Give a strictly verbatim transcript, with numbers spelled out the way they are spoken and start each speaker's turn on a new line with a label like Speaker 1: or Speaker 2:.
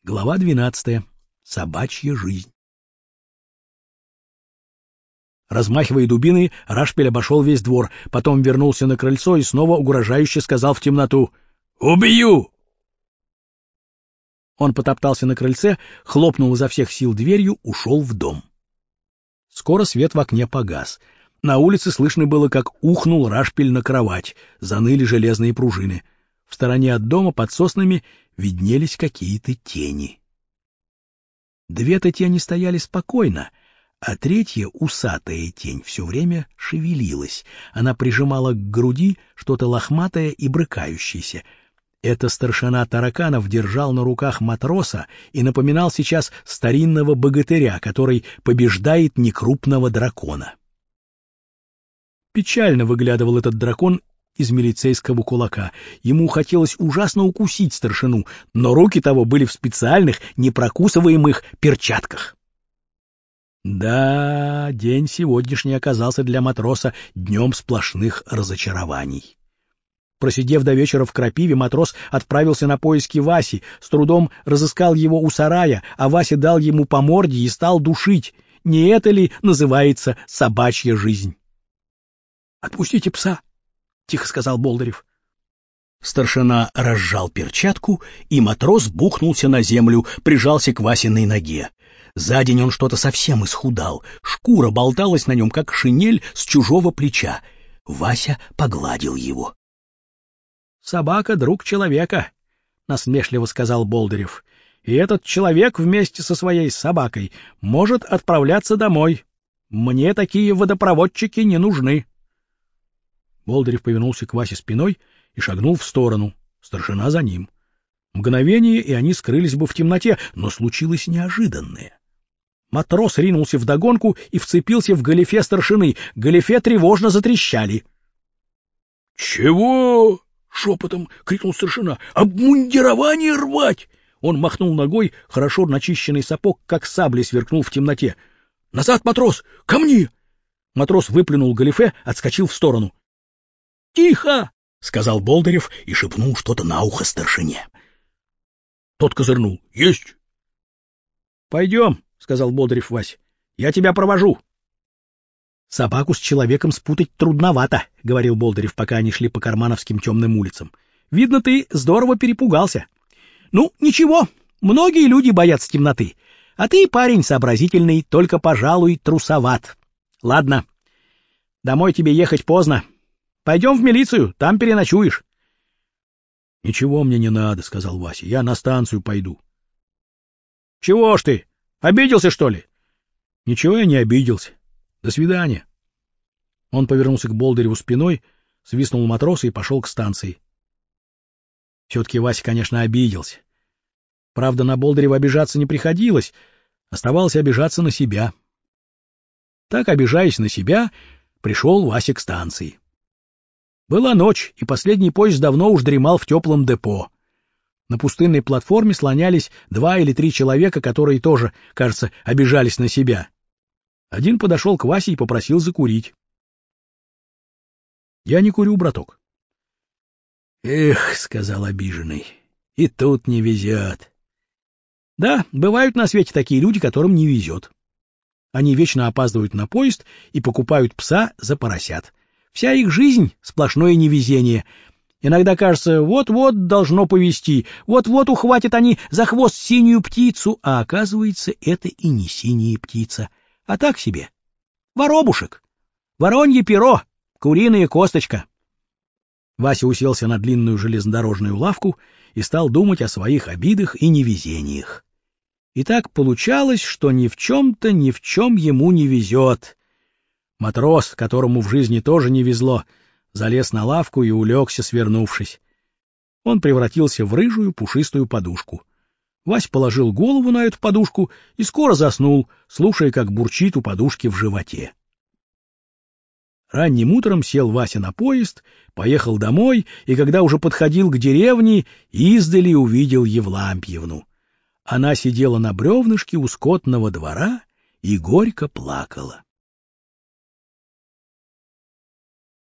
Speaker 1: Глава двенадцатая. Собачья жизнь. Размахивая дубиной, Рашпиль обошел весь двор, потом вернулся на крыльцо и снова угрожающе сказал в темноту: «Убью!» Он потоптался на крыльце, хлопнул изо всех сил дверью, ушел в дом. Скоро свет в окне погас. На улице слышно было, как ухнул Рашпиль на кровать, заныли железные пружины. В стороне от дома под соснами виднелись какие-то тени. Две-то тени стояли спокойно, а третья, усатая тень, все время шевелилась. Она прижимала к груди что-то лохматое и брыкающееся. Это старшина Тараканов держал на руках матроса и напоминал сейчас старинного богатыря, который побеждает некрупного дракона. Печально выглядывал этот дракон из милицейского кулака. Ему хотелось ужасно укусить старшину, но руки того были в специальных, непрокусываемых перчатках. Да, день сегодняшний оказался для матроса днем сплошных разочарований. Просидев до вечера в крапиве, матрос отправился на поиски Васи, с трудом разыскал его у сарая, а Вася дал ему по морде и стал душить. Не это ли называется собачья жизнь? — Отпустите пса! — тихо сказал Болдырев. Старшина разжал перчатку, и матрос бухнулся на землю, прижался к Васиной ноге. За день он что-то совсем исхудал, шкура болталась на нем, как шинель с чужого плеча. Вася погладил его. — Собака — друг человека, — насмешливо сказал Болдырев. — И этот человек вместе со своей собакой может отправляться домой. Мне такие водопроводчики не нужны. Болдырев повернулся к Васе спиной и шагнул в сторону. Старшина за ним. Мгновение, и они скрылись бы в темноте, но случилось неожиданное. Матрос ринулся вдогонку и вцепился в галифе старшины. Галифе тревожно затрещали. — Чего? — шепотом крикнул старшина. — Обмундирование рвать! Он махнул ногой, хорошо начищенный сапог, как сабли, сверкнул в темноте. — Назад, матрос! Ко мне! Матрос выплюнул галифе, отскочил в сторону. — Тихо! — сказал Болдырев и шепнул что-то на ухо старшине. Тот козырнул. — Есть! — Пойдем, — сказал Болдырев Вась. — Я тебя провожу. — Собаку с человеком спутать трудновато, — говорил Болдырев, пока они шли по кармановским темным улицам. — Видно, ты здорово перепугался. — Ну, ничего, многие люди боятся темноты. А ты, парень сообразительный, только, пожалуй, трусоват. Ладно, домой тебе ехать поздно. Пойдем в милицию, там переночуешь. — Ничего мне не надо, — сказал Вася, — я на станцию пойду. — Чего ж ты, обиделся, что ли? — Ничего я не обиделся. До свидания. Он повернулся к Болдыреву спиной, свистнул матроса и пошел к станции. Все-таки Вася, конечно, обиделся. Правда, на Болдырева обижаться не приходилось, оставалось обижаться на себя. Так, обижаясь на себя, пришел Вася к станции. Была ночь, и последний поезд давно уж дремал в теплом депо. На пустынной платформе слонялись два или три человека, которые тоже, кажется, обижались на себя. Один подошел к Васе и попросил закурить. — Я не курю, браток. — Эх, — сказал обиженный, — и тут не везет. Да, бывают на свете такие люди, которым не везет. Они вечно опаздывают на поезд и покупают пса за поросят. Вся их жизнь — сплошное невезение. Иногда кажется, вот-вот должно повезти, вот-вот ухватят они за хвост синюю птицу, а оказывается, это и не синяя птица, а так себе. Воробушек, воронье перо, куриная косточка. Вася уселся на длинную железнодорожную лавку и стал думать о своих обидах и невезениях. И так получалось, что ни в чем-то, ни в чем ему не везет. Матрос, которому в жизни тоже не везло, залез на лавку и улегся, свернувшись. Он превратился в рыжую пушистую подушку. Вась положил голову на эту подушку и скоро заснул, слушая, как бурчит у подушки в животе. Ранним утром сел Вася на поезд, поехал домой, и когда уже подходил к деревне, издали увидел Евлампьевну. Она сидела на бревнышке у скотного двора и горько плакала.